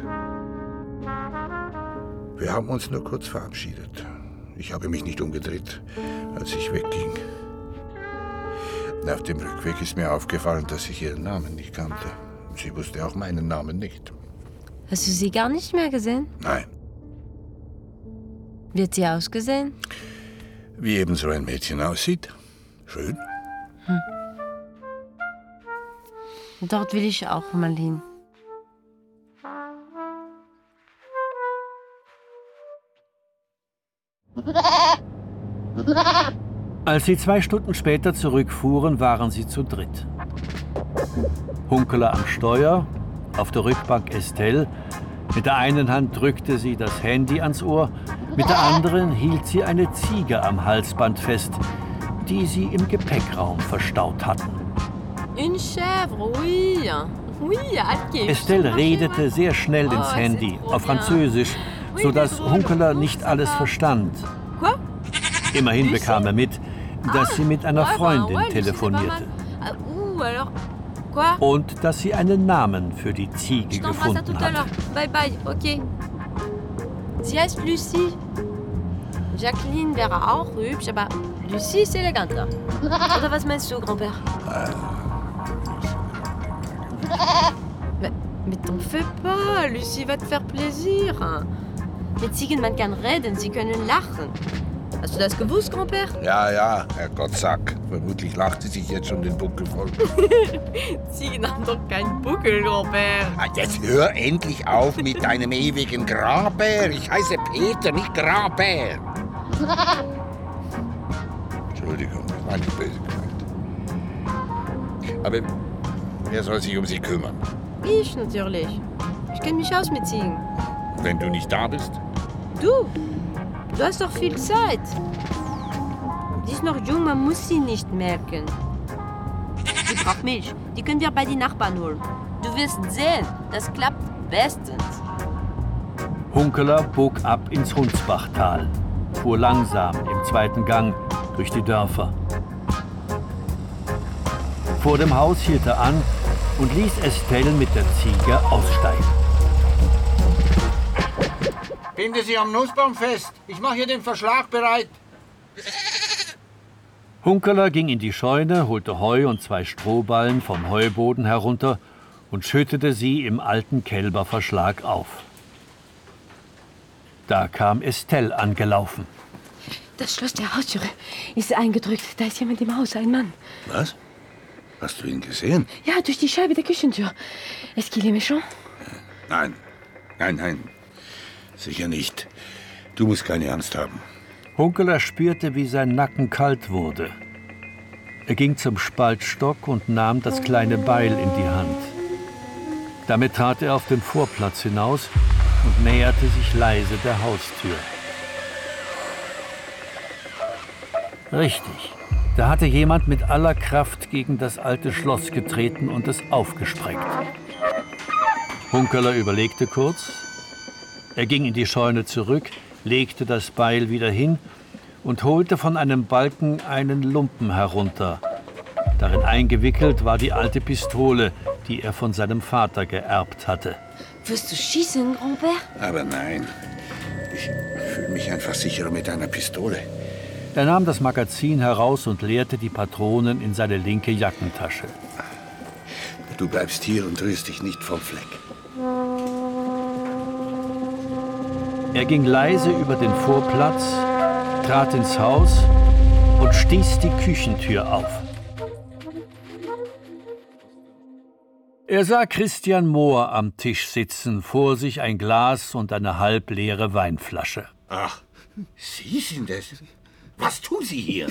Wir haben uns nur kurz verabschiedet. Ich habe mich nicht umgedreht, als ich wegging. Auf dem Rückweg ist mir aufgefallen, dass ich ihren Namen nicht kannte. Sie wusste auch meinen Namen nicht. Hast du sie gar nicht mehr gesehen? Nein. Wie hat sie ausgesehen? Wie eben so ein Mädchen aussieht. Schön. Dort will ich auch mal hin. Als sie 2 Stunden später zurückfuhren, waren sie zu dritt. Hunkeler am Steuer, auf der Rückbank Estelle. Mit der einen Hand drückte sie das Handy ans Ohr, mit der anderen hielt sie eine Ziege am Halsband fest, die sie im Gepäckraum verstaut hatten. Une chèvre, oui. Oui, okay. Estelle redete sehr schnell ins Handy, auf Französisch, sodass Hunkeler nicht alles verstand. Immerhin bekam er mit, dass sie mit einer Freundin telefonierte. Und dass sie einen Namen für die Ziege gefunden hat. Bye bye, okay. Sie heißt Lucie. Jacqueline wäre auch hübsch, aber Lucie ist eleganter. Oder was meinst du, Grand-Père? Mais t'en fais pas, Lucie va te faire plaisir. Mit Ziegen, man kann reden, sie können lachen. Hast du das gewusst, Grand-Père? Ja, Herr Gottsack. Vermutlich lacht sie sich jetzt schon den Buckel voll. Ziegen haben doch keinen Buckel, Grand-Père. Jetzt hör endlich auf mit deinem ewigen Grand-Père. Ich heiße Peter, nicht Grand-Père. Entschuldigung, das war nicht böse gemeint. Aber wer soll sich um sie kümmern? Ich natürlich. Ich kenne mich aus mit Ziegen. Wenn du nicht da bist? Du hast doch viel Zeit. Sie ist noch jung, man muss sie nicht melken. Sie braucht Milch. Die können wir bei den Nachbarn holen. Du wirst sehen, das klappt bestens. Hunkeler bog ab ins Hunsbachtal, fuhr langsam im 2. Gang durch die Dörfer. Vor dem Haus hielt er an und ließ Estelle mit der Ziege aussteigen. Binde sie am Nussbaum fest. Ich mache hier den Verschlag bereit. Hunkeler ging in die Scheune, holte Heu und 2 Strohballen vom Heuboden herunter und schüttete sie im alten Kälberverschlag auf. Da kam Estelle angelaufen. Das Schloss der Haustüre ist eingedrückt. Da ist jemand im Haus, ein Mann. Was? Hast du ihn gesehen? Ja, durch die Scheibe der Küchentür. Est-ce qu'il est méchant? Nein. Sicher nicht. Du musst keine Angst haben. Hunkeler spürte, wie sein Nacken kalt wurde. Er ging zum Spaltstock und nahm das kleine Beil in die Hand. Damit trat er auf den Vorplatz hinaus und näherte sich leise der Haustür. Richtig, da hatte jemand mit aller Kraft gegen das alte Schloss getreten und es aufgesprengt. Hunkeler überlegte kurz. Er ging in die Scheune zurück, legte das Beil wieder hin und holte von einem Balken einen Lumpen herunter. Darin eingewickelt war die alte Pistole, die er von seinem Vater geerbt hatte. Wirst du schießen, Grand-Père? Aber nein, ich fühle mich einfach sicherer mit einer Pistole. Er nahm das Magazin heraus und leerte die Patronen in seine linke Jackentasche. Du bleibst hier und rührst dich nicht vom Fleck. Er ging leise über den Vorplatz, trat ins Haus und stieß die Küchentür auf. Er sah Christian Mohr am Tisch sitzen, vor sich ein Glas und eine halbleere Weinflasche. Ach, Sie sind es. Was tun Sie hier?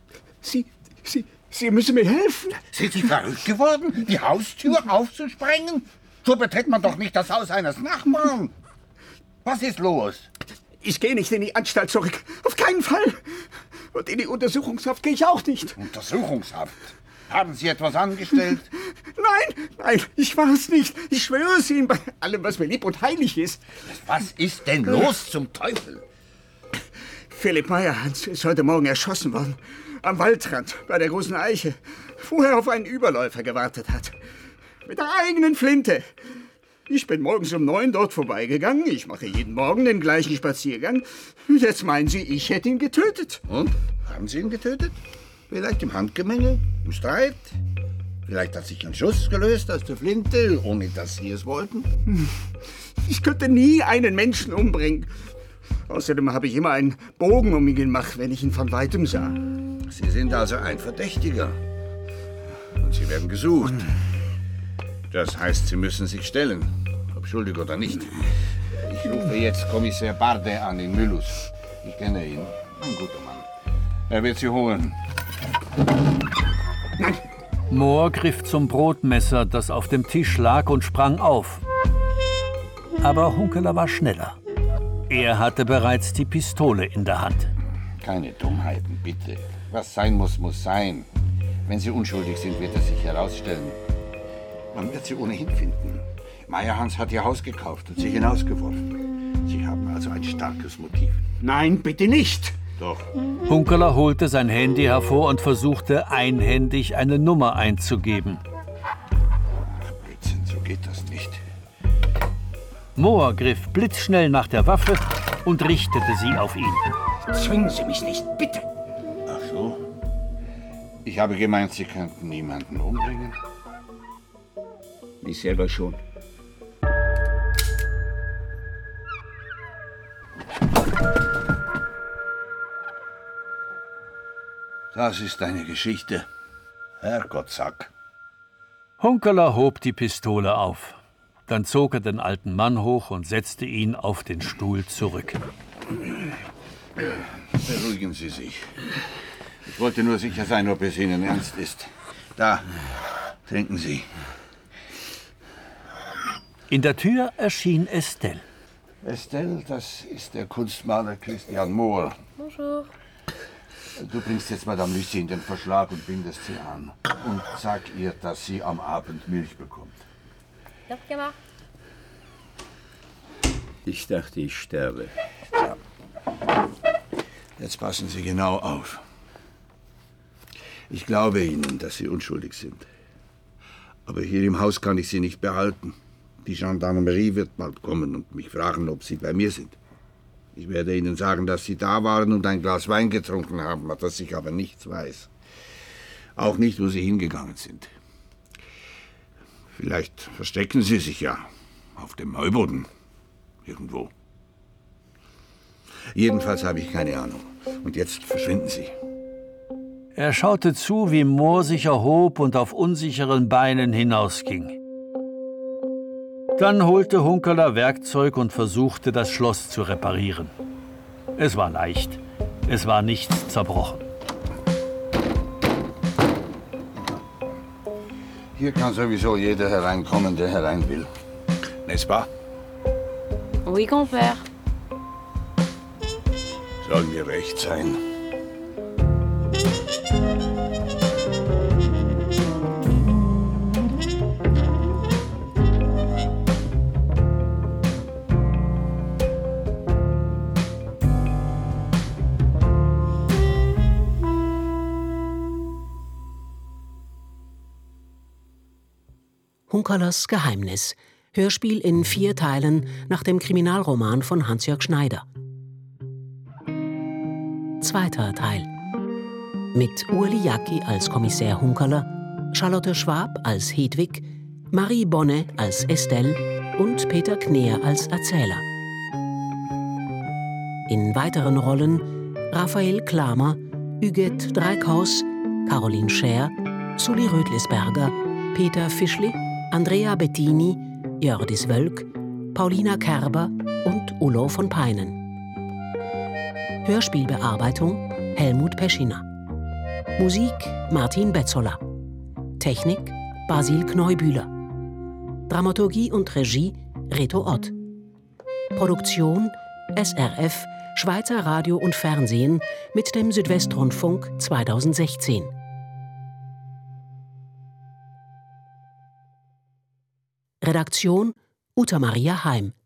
Sie müssen mir helfen. Sind Sie verrückt geworden, die Haustür aufzusprengen? So betritt man doch nicht das Haus eines Nachbarn. Was ist los? Ich gehe nicht in die Anstalt zurück. Auf keinen Fall. Und in die Untersuchungshaft gehe ich auch nicht. Untersuchungshaft? Haben Sie etwas angestellt? Nein, ich war es nicht. Ich schwöre es Ihnen bei allem, was mir lieb und heilig ist. Was ist denn los zum Teufel? Philipp Meyerhans ist heute Morgen erschossen worden. Am Waldrand bei der großen Eiche, wo er auf einen Überläufer gewartet hat. Mit der eigenen Flinte. Ich bin morgens um 9 dort vorbeigegangen. Ich mache jeden Morgen den gleichen Spaziergang. Jetzt meinen Sie, ich hätte ihn getötet. Und? Haben Sie ihn getötet? Vielleicht im Handgemenge? Im Streit? Vielleicht hat sich ein Schuss gelöst aus der Flinte, ohne dass Sie es wollten? Ich könnte nie einen Menschen umbringen. Außerdem habe ich immer einen Bogen um ihn gemacht, wenn ich ihn von Weitem sah. Sie sind also ein Verdächtiger. Und Sie werden gesucht. Das heißt, Sie müssen sich stellen, ob schuldig oder nicht. Ich rufe jetzt Kommissar Bardet an in Müllus. Ich kenne ihn. Ein guter Mann. Er wird Sie holen. Nein! Mohr griff zum Brotmesser, das auf dem Tisch lag, und sprang auf. Aber Hunkeler war schneller. Er hatte bereits die Pistole in der Hand. Keine Dummheiten, bitte. Was sein muss, muss sein. Wenn Sie unschuldig sind, wird es sich herausstellen. Man wird Sie ohnehin finden. Meyerhans hat Ihr Haus gekauft und Sie hinausgeworfen. Sie haben also ein starkes Motiv. Nein, bitte nicht. Doch. Hunkeler holte sein Handy hervor und versuchte einhändig eine Nummer einzugeben. Ach, Blödsinn, so geht das nicht. Mohr griff blitzschnell nach der Waffe und richtete sie auf ihn. Zwingen Sie mich nicht, bitte. Ach so. Ich habe gemeint, Sie könnten niemanden umbringen. Ich selber schon. Das ist eine Geschichte. Herrgottsack. Hunkeler hob die Pistole auf. Dann zog er den alten Mann hoch und setzte ihn auf den Stuhl zurück. Beruhigen Sie sich. Ich wollte nur sicher sein, ob es Ihnen ernst ist. Da, trinken Sie. In der Tür erschien Estelle. Estelle, das ist der Kunstmaler Christian Mohr. Bonjour. Du bringst jetzt Madame Lucie in den Verschlag und bindest sie an. Und sag ihr, dass sie am Abend Milch bekommt. Doch gemacht. Ich dachte, ich sterbe. Ja. Jetzt passen Sie genau auf. Ich glaube Ihnen, dass Sie unschuldig sind. Aber hier im Haus kann ich Sie nicht behalten. Die Gendarmerie wird bald kommen und mich fragen, ob Sie bei mir sind. Ich werde Ihnen sagen, dass Sie da waren und ein Glas Wein getrunken haben, dass ich aber nichts weiß. Auch nicht, wo Sie hingegangen sind. Vielleicht verstecken Sie sich ja auf dem Heuboden. Irgendwo. Jedenfalls habe ich keine Ahnung. Und jetzt verschwinden Sie. Er schaute zu, wie Mohr sich erhob und auf unsicheren Beinen hinausging. Dann holte Hunkeler Werkzeug und versuchte, das Schloss zu reparieren. Es war leicht. Es war nichts zerbrochen. Hier kann sowieso jeder hereinkommen, der herein will. N'est-ce pas? Oui, compère. Soll mir recht sein. Hunkelers Geheimnis. Hörspiel in 4 Teilen nach dem Kriminalroman von Hans-Jörg Schneider. zweiter Teil. Mit Ueli Jacki als Kommissär Hunkerler, Charlotte Schwab als Hedwig, Marie Bonne als Estelle und Peter Kneer als Erzähler. In weiteren Rollen Raphael Klamer, Huguette Dreikhaus, Caroline Scher, Sully Rödlisberger, Peter Fischli, Andrea Bettini, Jördis Wölk, Paulina Kerber und Ulo von Peinen. Hörspielbearbeitung Helmut Peschiner. Musik Martin Betzola. Technik Basil Kneubühler. Dramaturgie und Regie Reto Ott. Produktion SRF, Schweizer Radio und Fernsehen mit dem Südwestrundfunk 2016. Redaktion Uta Maria Heim.